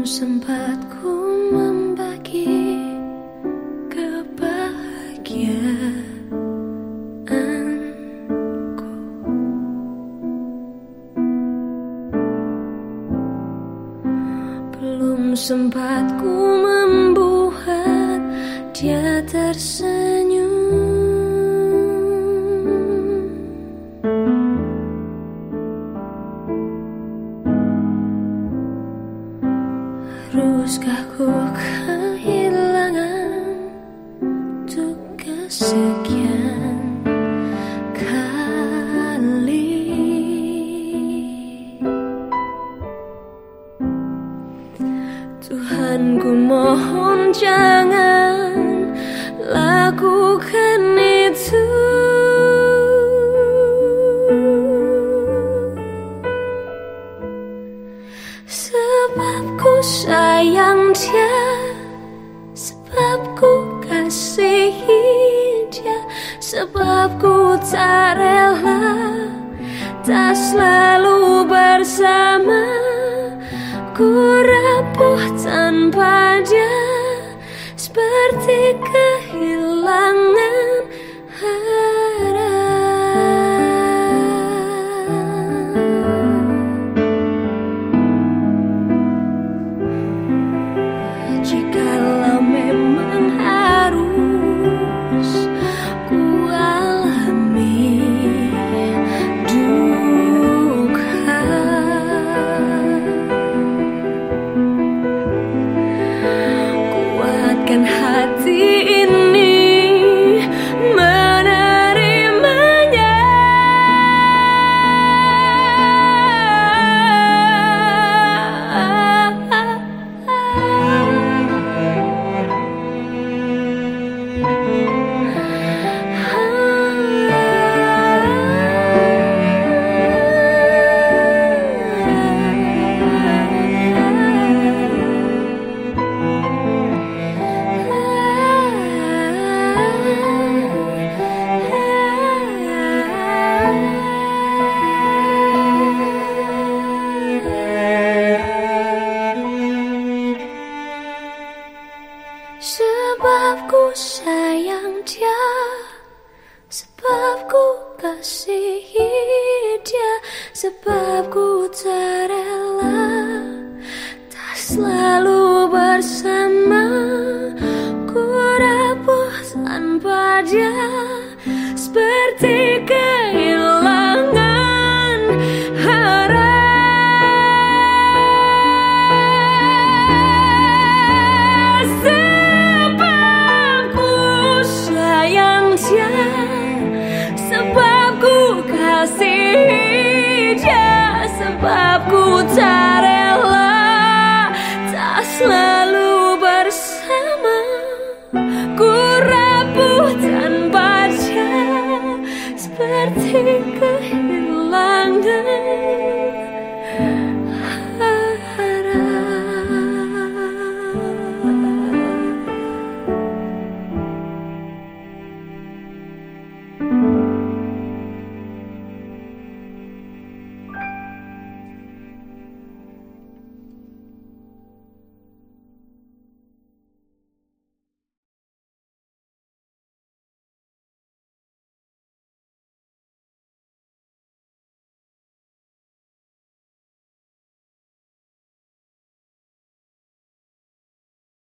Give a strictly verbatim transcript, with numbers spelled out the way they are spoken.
sempat ku membagi kebahagiaanku. Belum sempat ku membuat dia tersenyum. Haruskah ku kehilangan untuk kesekian kali? Tuhan, ku mohon jangan lakukan itu. Sebab ku sayang dia, sebab ku kasihi dia, sebab ku tak rela tak selalu bersama. Ku rapuh tanpa dia, seperti kehilangan arah. Jikalau memang harus ku alami duka, kuatkan hati ini menerimanya. Sebab ku sayang dia, sebab ku kasihi dia, sebab ku tak rela tak selalu bersama. Ku rapuh tanpa dia, seperti